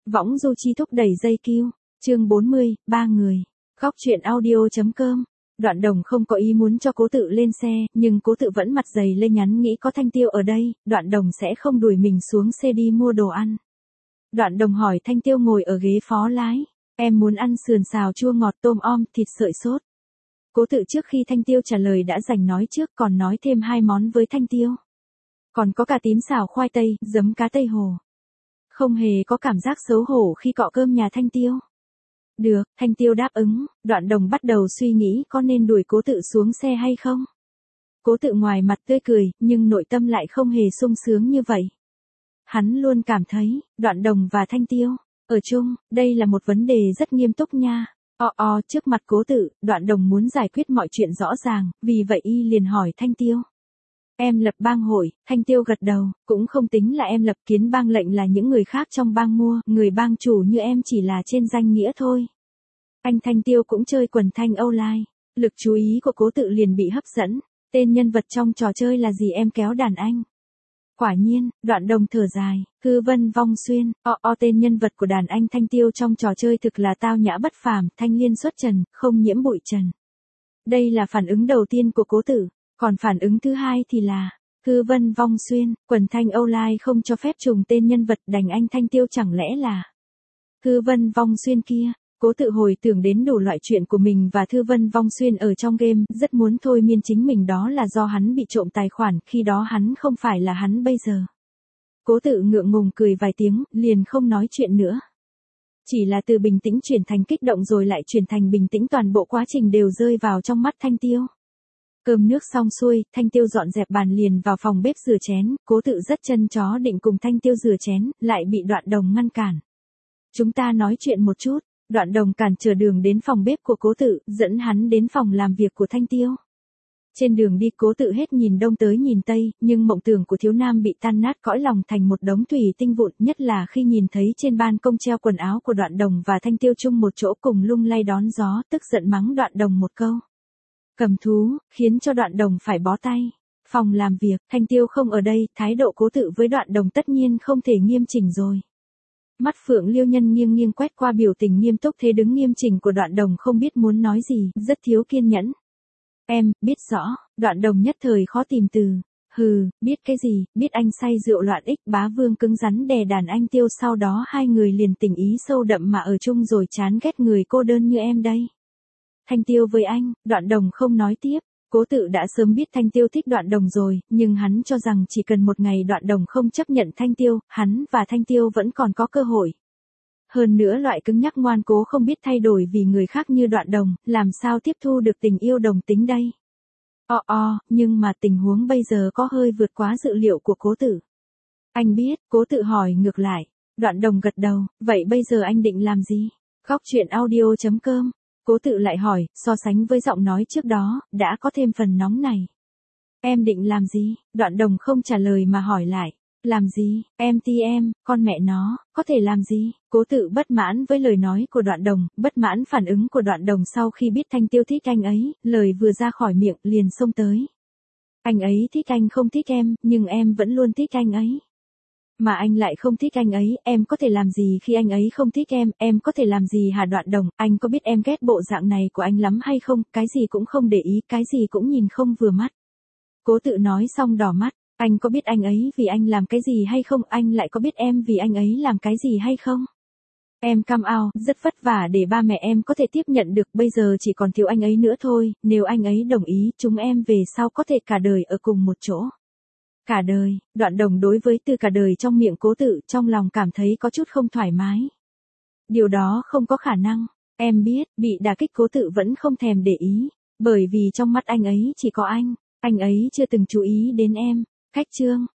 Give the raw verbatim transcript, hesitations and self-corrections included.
Võng du chi thúc đẩy dây kiu. Chương bốn mươi, ba người. Góc truyện audio.com. Đoạn Đồng không có ý muốn cho Cố Tự lên xe, nhưng Cố Tự vẫn mặt dày lên nhắn nghĩ có Thanh Tiêu ở đây, Đoạn Đồng sẽ không đuổi mình xuống xe đi mua đồ ăn. Đoạn Đồng hỏi Thanh Tiêu ngồi ở ghế phó lái, em muốn ăn sườn xào chua ngọt tôm om thịt sợi sốt. Cố Tự trước khi Thanh Tiêu trả lời đã dành nói trước còn nói thêm hai món với Thanh Tiêu. Còn có cà tím xào khoai tây, giấm cá Tây Hồ. Không hề có cảm giác xấu hổ khi cọ cơm nhà Thanh Tiêu. Được, Thanh Tiêu đáp ứng, Đoạn Đồng bắt đầu suy nghĩ có nên đuổi Cố Tự xuống xe hay không. Cố Tự ngoài mặt tươi cười, nhưng nội tâm lại không hề sung sướng như vậy. Hắn luôn cảm thấy, Đoạn Đồng và Thanh Tiêu, ở chung, đây là một vấn đề rất nghiêm túc nha. O o trước mặt Cố Tự, Đoạn Đồng muốn giải quyết mọi chuyện rõ ràng, vì vậy y liền hỏi Thanh Tiêu. Em lập bang hội, Thanh Tiêu gật đầu, cũng không tính là em lập, kiến bang lệnh là những người khác trong bang mua, người bang chủ như em chỉ là trên danh nghĩa thôi. Anh Thanh Tiêu cũng chơi quần thanh Âu Lai, lực chú ý của Cố Tự liền bị hấp dẫn, tên nhân vật trong trò chơi là gì em kéo đàn anh. Quả nhiên, Đoạn Đồng thở dài, Hư Vân Vong Xuyên, o o tên nhân vật của đàn anh Thanh Tiêu trong trò chơi thực là tao nhã bất phàm, thanh liên xuất trần, không nhiễm bụi trần. Đây là phản ứng đầu tiên của Cố Tự. Còn phản ứng thứ hai thì là, Hư Vân Vong Xuyên, quần thanh Âu Lai không cho phép trùng tên nhân vật đành anh Thanh Tiêu chẳng lẽ là Hư Vân Vong Xuyên kia. Cố Tự hồi tưởng đến đủ loại chuyện của mình và Hư Vân Vong Xuyên ở trong game, rất muốn thôi miên chính mình đó là do hắn bị trộm tài khoản, khi đó hắn không phải là hắn bây giờ. Cố Tự ngượng ngùng cười vài tiếng, liền không nói chuyện nữa. Chỉ là từ bình tĩnh chuyển thành kích động rồi lại chuyển thành bình tĩnh, toàn bộ quá trình đều rơi vào trong mắt Thanh Tiêu. Cơm nước xong xuôi, Thanh Tiêu dọn dẹp bàn liền vào phòng bếp rửa chén, Cố Tự rất chân chó định cùng Thanh Tiêu rửa chén, lại bị Đoạn Đồng ngăn cản. Chúng ta nói chuyện một chút, Đoạn Đồng cản trở đường đến phòng bếp của Cố Tự, dẫn hắn đến phòng làm việc của Thanh Tiêu. Trên đường đi Cố Tự hết nhìn đông tới nhìn tây, nhưng mộng tưởng của thiếu nam bị tan nát cõi lòng thành một đống thủy tinh vụn, nhất là khi nhìn thấy trên ban công treo quần áo của Đoạn Đồng và Thanh Tiêu chung một chỗ cùng lung lay đón gió, tức giận mắng Đoạn Đồng một câu. Cầm thú, khiến cho Đoạn Đồng phải bó tay. Phòng làm việc, Thanh Tiêu không ở đây, thái độ Cố Tự với Đoạn Đồng tất nhiên không thể nghiêm chỉnh rồi. Mắt Phượng Liêu Nhân nghiêng nghiêng quét qua biểu tình nghiêm túc thế đứng nghiêm chỉnh của Đoạn Đồng không biết muốn nói gì, rất thiếu kiên nhẫn. Em, biết rõ, Đoạn Đồng nhất thời khó tìm từ. Hừ, biết cái gì, biết anh say rượu loạn ích, bá vương cứng rắn đè đàn anh Tiêu, sau đó hai người liền tình ý sâu đậm mà ở chung rồi chán ghét người cô đơn như em đây. Thanh Tiêu với anh, Đoạn Đồng không nói tiếp. Cố Tự đã sớm biết Thanh Tiêu thích Đoạn Đồng rồi, nhưng hắn cho rằng chỉ cần một ngày Đoạn Đồng không chấp nhận Thanh Tiêu, hắn và Thanh Tiêu vẫn còn có cơ hội. Hơn nữa loại cứng nhắc ngoan cố không biết thay đổi vì người khác như Đoạn Đồng, làm sao tiếp thu được tình yêu đồng tính đây. O o, nhưng mà tình huống bây giờ có hơi vượt quá dự liệu của Cố Tự. Anh biết, Cố Tự hỏi ngược lại. Đoạn Đồng gật đầu, vậy bây giờ anh định làm gì? Góc truyện audio.com. Cố Tự lại hỏi, so sánh với giọng nói trước đó, đã có thêm phần nóng này. Em định làm gì? Đoạn Đồng không trả lời mà hỏi lại. Làm gì? Em ti em, con mẹ nó, có thể làm gì? Cố Tự bất mãn với lời nói của Đoạn Đồng, bất mãn phản ứng của Đoạn Đồng sau khi biết Thanh Tiêu thích anh ấy, lời vừa ra khỏi miệng liền xông tới. Anh ấy thích anh không thích em, nhưng em vẫn luôn thích anh ấy. Mà anh lại không thích anh ấy, em có thể làm gì khi anh ấy không thích em, em có thể làm gì hả Đoạn Đồng, anh có biết em ghét bộ dạng này của anh lắm hay không, cái gì cũng không để ý, cái gì cũng nhìn không vừa mắt. Cố Tự nói xong đỏ mắt, anh có biết anh ấy vì anh làm cái gì hay không, anh lại có biết em vì anh ấy làm cái gì hay không? Em cam ao, rất vất vả để ba mẹ em có thể tiếp nhận được, bây giờ chỉ còn thiếu anh ấy nữa thôi, nếu anh ấy đồng ý, chúng em về sau có thể cả đời ở cùng một chỗ. Cả đời, Đoạn Đồng đối với từ cả đời trong miệng Cố Tự trong lòng cảm thấy có chút không thoải mái. Điều đó không có khả năng, em biết, bị đả kích Cố Tự vẫn không thèm để ý, bởi vì trong mắt anh ấy chỉ có anh, anh ấy chưa từng chú ý đến em. Khách trương,